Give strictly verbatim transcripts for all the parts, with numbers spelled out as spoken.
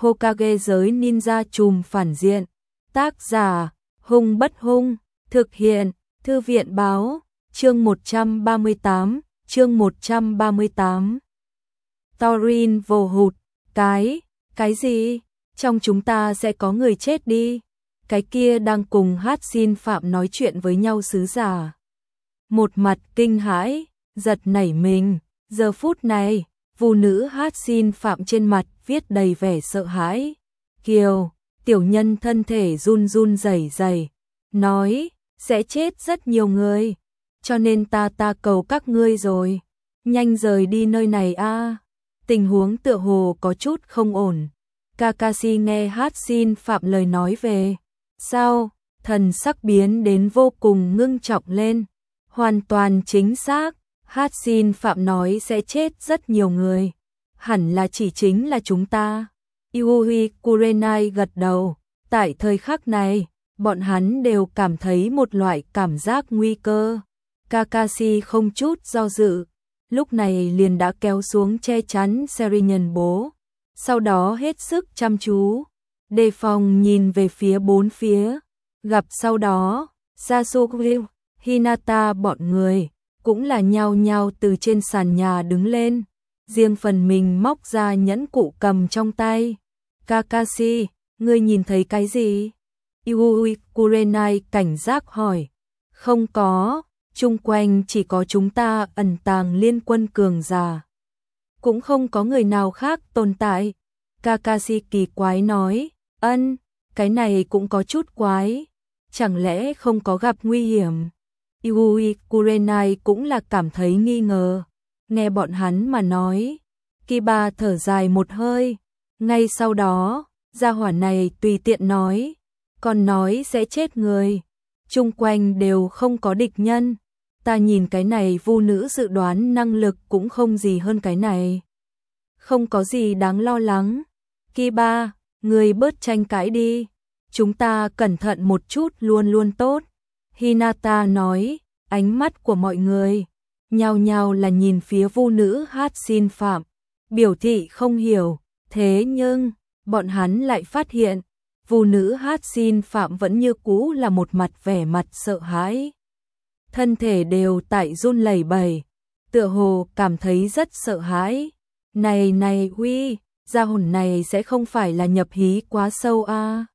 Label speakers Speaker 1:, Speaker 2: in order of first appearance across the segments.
Speaker 1: Hokage giới ninja trùm phản diện. Tác giả, Hung Bất Hung, thực hiện, Thư viện báo, chương một trăm ba mươi tám, chương một trăm ba mươi tám. Thorin vồ hụt, cái, cái gì? Trong chúng ta sẽ có người chết đi. Cái kia đang cùng Hát Xin Phạm nói chuyện với nhau sứ giả. Một mặt kinh hãi, giật nảy mình, giờ phút này, Vu nữ Hát Xin Phạm trên mặt viết đầy vẻ sợ hãi. Kiều, tiểu nhân thân thể run run rẩy rẩy, nói, sẽ chết rất nhiều người, cho nên ta ta cầu các ngươi rồi, nhanh rời đi nơi này a. Tình huống tựa hồ có chút không ổn. Kakashi nghe Hát Xin Phạm lời nói về sau, thần sắc biến đến vô cùng ngưng trọng lên. Hoàn toàn chính xác, Hát Xin Phạm nói sẽ chết rất nhiều người, hẳn là chỉ chính là chúng ta. Yui Kurenai gật đầu, tại thời khắc này, bọn hắn đều cảm thấy một loại cảm giác nguy cơ. Kakashi không chút do dự, lúc này liền đã kéo xuống che chắn Serinhân bố, sau đó hết sức chăm chú, đề phòng nhìn về phía bốn phía, gặp sau đó, Sasuke, Hinata bọn người, cũng là nhao nhao từ trên sàn nhà đứng lên, riêng phần mình móc ra nhẫn cụ cầm trong tay. Kakashi, ngươi nhìn thấy cái gì? Yui Kurenai cảnh giác hỏi. Không có, chung quanh chỉ có chúng ta ẩn tàng liên quân cường giả. Cũng không có người nào khác tồn tại. Kakashi kỳ quái nói, ân, cái này cũng có chút quái. Chẳng lẽ không có gặp nguy hiểm? Yui Kurenai cũng là cảm thấy nghi ngờ. Nghe bọn hắn mà nói. Kiba thở dài một hơi. Ngay sau đó, gia hỏa này tùy tiện nói. Còn nói sẽ chết người. Chung quanh đều không có địch nhân. Ta nhìn cái này Vu nữ dự đoán năng lực cũng không gì hơn cái này. Không có gì đáng lo lắng. Kiba, người bớt tranh cãi đi. Chúng ta cẩn thận một chút luôn luôn tốt. Hinata nói, ánh mắt của mọi người nhao nhao là nhìn phía Vu nữ Hát Xin Phạm, biểu thị không hiểu. Thế nhưng, bọn hắn lại phát hiện, Vu nữ Hát Xin Phạm vẫn như cũ là một mặt vẻ mặt sợ hãi. Thân thể đều tại run lẩy bẩy, tựa hồ cảm thấy rất sợ hãi. Này này huy, gia hồn này sẽ không phải là nhập hí quá sâu a? À?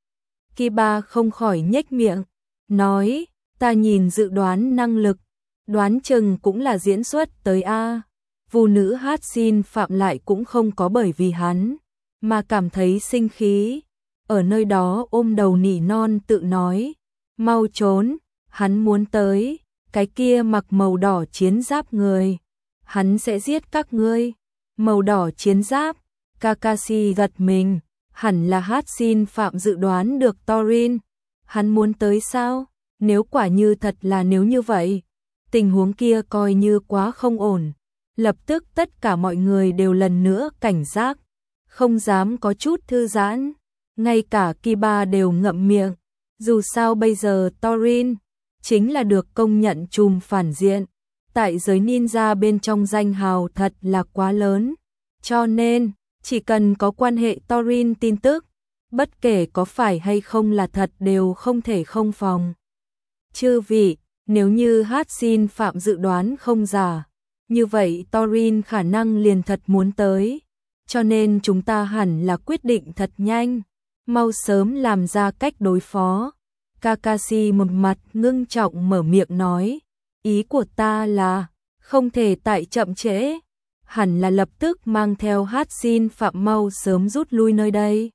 Speaker 1: Kiba không khỏi nhếch miệng, nói, ta nhìn dự đoán năng lực, đoán chừng cũng là diễn xuất tới a. À? Vu nữ Hát Xin Phạm lại cũng không có bởi vì hắn mà cảm thấy sinh khí, ở nơi đó ôm đầu nỉ non tự nói, mau trốn, hắn muốn tới, cái kia mặc màu đỏ chiến giáp người, hắn sẽ giết các ngươi. Màu đỏ chiến giáp, Kakashi gật mình, hẳn là Hát Xin Phạm dự đoán được Thorin, hắn muốn tới sao? Nếu quả như thật là nếu như vậy, tình huống kia coi như quá không ổn. Lập tức tất cả mọi người đều lần nữa cảnh giác, không dám có chút thư giãn, ngay cả Kiba đều ngậm miệng, dù sao bây giờ Thorin chính là được công nhận trùm phản diện, tại giới ninja bên trong danh hào thật là quá lớn, cho nên chỉ cần có quan hệ Thorin tin tức, bất kể có phải hay không là thật đều không thể không phòng. Chư vị, nếu như Hát Xin Phạm dự đoán không giả, như vậy Thorin khả năng liền thật muốn tới, cho nên chúng ta hẳn là quyết định thật nhanh, mau sớm làm ra cách đối phó. Kakashi một mặt ngưng trọng mở miệng nói, ý của ta là, không thể tại chậm trễ, hẳn là lập tức mang theo Hát Xin Phạm mau sớm rút lui nơi đây.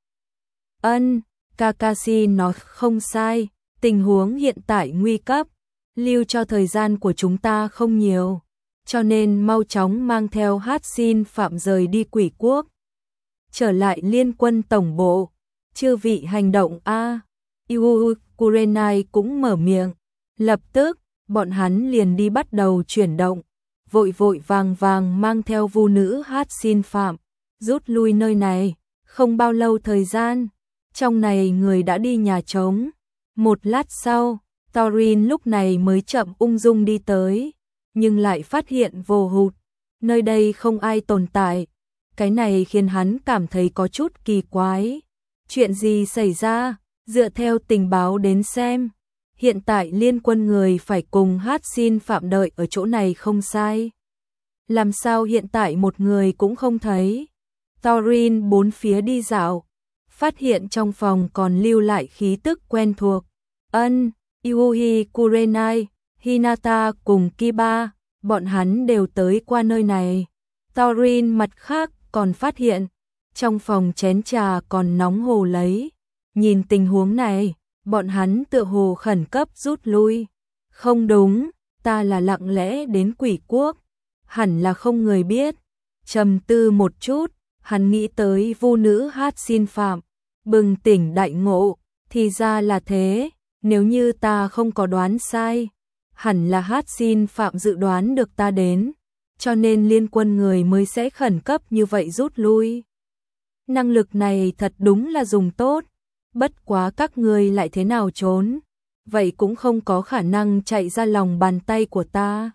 Speaker 1: Ân, Kakashi nói không sai, tình huống hiện tại nguy cấp, lưu cho thời gian của chúng ta không nhiều, cho nên mau chóng mang theo Hát Xin Phạm rời đi Quỷ Quốc. Trở lại liên quân tổng bộ, chư vị hành động a. Yui Kurenai cũng mở miệng, lập tức, bọn hắn liền đi bắt đầu chuyển động, vội vội vàng vàng mang theo Vu nữ Hát Xin Phạm, rút lui nơi này, không bao lâu thời gian, trong này người đã đi nhà trống. Một lát sau, Thorin lúc này mới chậm ung dung đi tới, nhưng lại phát hiện vô hụt, nơi đây không ai tồn tại. Cái này khiến hắn cảm thấy có chút kỳ quái. Chuyện gì xảy ra? Dựa theo tình báo đến xem, hiện tại liên quân người phải cùng Hát Xin Phạm đợi ở chỗ này không sai. Làm sao hiện tại một người cũng không thấy? Thorin bốn phía đi dạo, phát hiện trong phòng còn lưu lại khí tức quen thuộc. Ân, Yuhi Kurenai, Hinata cùng Kiba, bọn hắn đều tới qua nơi này. Thorin mặt khác còn phát hiện, trong phòng chén trà còn nóng hổ lấy. Nhìn tình huống này, bọn hắn tựa hồ khẩn cấp rút lui. Không đúng, ta là lặng lẽ đến Quỷ Quốc, hẳn là không người biết. Trầm tư một chút, hắn nghĩ tới vu nữ Hát Xin Phạm, bừng tỉnh đại ngộ, thì ra là thế, nếu như ta không có đoán sai, hẳn là Hát Xin Phạm dự đoán được ta đến, cho nên liên quân người mới sẽ khẩn cấp như vậy rút lui. Năng lực này thật đúng là dùng tốt, bất quá các ngươi lại thế nào trốn, vậy cũng không có khả năng chạy ra lòng bàn tay của ta.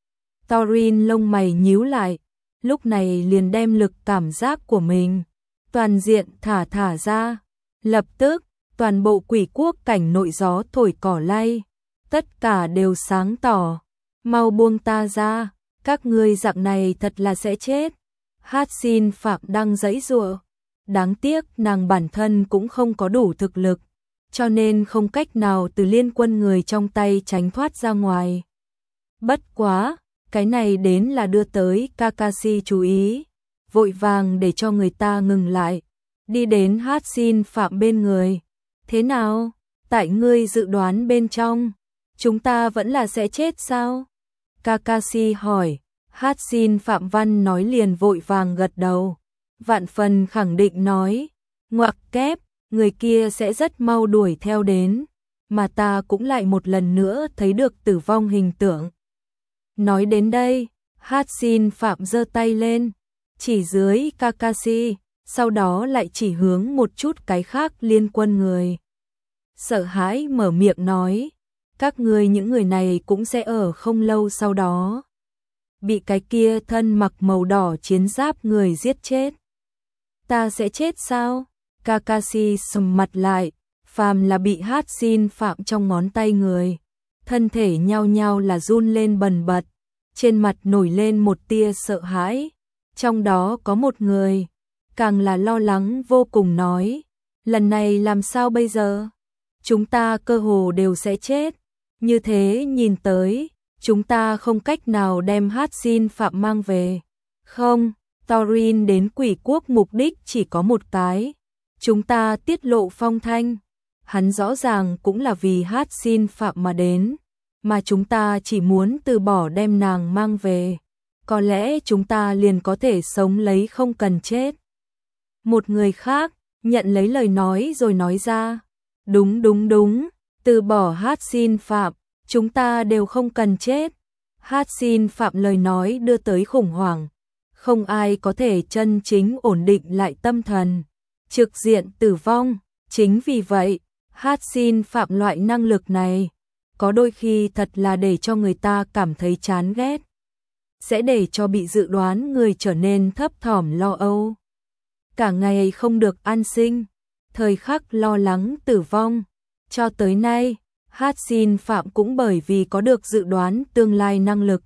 Speaker 1: Thorin lông mày nhíu lại, lúc này liền đem lực cảm giác của mình toàn diện thả thả ra. Lập tức, toàn bộ Quỷ Quốc cảnh nội gió thổi cỏ lay, tất cả đều sáng tỏ. Mau buông ta ra, các ngươi dạng này thật là sẽ chết. Hát Xin Phạm đang giãy giụa, đáng tiếc nàng bản thân cũng không có đủ thực lực, cho nên không cách nào từ liên quân người trong tay tránh thoát ra ngoài. Bất quá, cái này đến là đưa tới Kakashi chú ý, vội vàng để cho người ta ngừng lại, đi đến Hát Xin Phạm bên người. Thế nào? Tại ngươi dự đoán bên trong, chúng ta vẫn là sẽ chết sao? Kakashi hỏi. Hát Xin Phạm Văn nói liền vội vàng gật đầu, vạn phần khẳng định nói, ngoặc kép, người kia sẽ rất mau đuổi theo đến, mà ta cũng lại một lần nữa thấy được tử vong hình tượng. Nói đến đây, Hát Xin Phạm giơ tay lên, chỉ dưới Kakashi, sau đó lại chỉ hướng một chút cái khác liên quân người. Sợ hãi mở miệng nói, các ngươi những người này cũng sẽ ở không lâu sau đó bị cái kia thân mặc màu đỏ chiến giáp người giết chết. Ta sẽ chết sao? Kakashi sầm mặt lại, phàm là bị Hát Xin Phạm trong ngón tay người, thân thể nhao nhao là run lên bần bật, trên mặt nổi lên một tia sợ hãi. Trong đó có một người, càng là lo lắng vô cùng nói, lần này làm sao bây giờ? Chúng ta cơ hồ đều sẽ chết, như thế nhìn tới, chúng ta không cách nào đem Hát Xin Phạm mang về. Không, Thorin đến Quỷ Quốc mục đích chỉ có một cái, chúng ta tiết lộ phong thanh. Hắn rõ ràng cũng là vì Hát Xin Phạm mà đến, mà chúng ta chỉ muốn từ bỏ đem nàng mang về. Có lẽ chúng ta liền có thể sống lấy không cần chết. Một người khác nhận lấy lời nói rồi nói ra, đúng đúng đúng, từ bỏ Hát Xin Phạm, chúng ta đều không cần chết. Hát Xin Phạm lời nói đưa tới khủng hoảng, không ai có thể chân chính ổn định lại tâm thần, trực diện tử vong. Chính vì vậy, Hát Xin Phạm loại năng lực này, có đôi khi thật là để cho người ta cảm thấy chán ghét, sẽ để cho bị dự đoán người trở nên thấp thỏm lo âu, cả ngày không được an sinh, thời khắc lo lắng tử vong. Cho tới nay, Hát Xin Phạm cũng bởi vì có được dự đoán tương lai năng lực,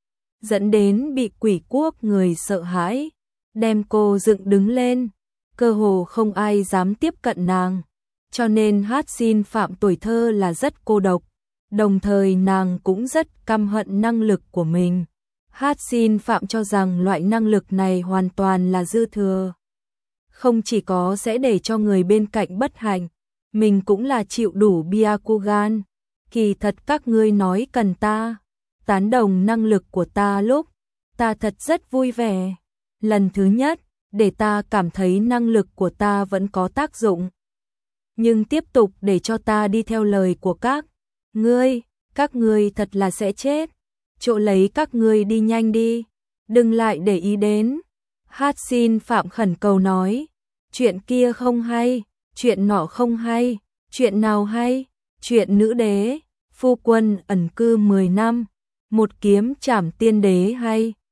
Speaker 1: dẫn đến bị Quỷ Quốc người sợ hãi, đem cô dựng đứng lên, cơ hồ không ai dám tiếp cận nàng, cho nên Hát Xin Phạm tuổi thơ là rất cô độc, đồng thời nàng cũng rất căm hận năng lực của mình. Hát Xin Phạm cho rằng loại năng lực này hoàn toàn là dư thừa, không chỉ có sẽ để cho người bên cạnh bất hạnh, mình cũng là chịu đủ Byakugan. Kỳ thật các ngươi nói cần ta tán đồng năng lực của ta lúc, ta thật rất vui vẻ. Lần thứ nhất, để ta cảm thấy năng lực của ta vẫn có tác dụng. Nhưng tiếp tục để cho ta đi theo lời của các ngươi, các ngươi thật là sẽ chết. Chỗ lấy các ngươi đi nhanh đi, đừng lại để ý đến. Hát Xin Phạm khẩn cầu nói, chuyện kia không hay, chuyện nọ không hay, chuyện nào hay, chuyện nữ đế, phu quân ẩn cư mười năm, một kiếm trảm tiên đế hay,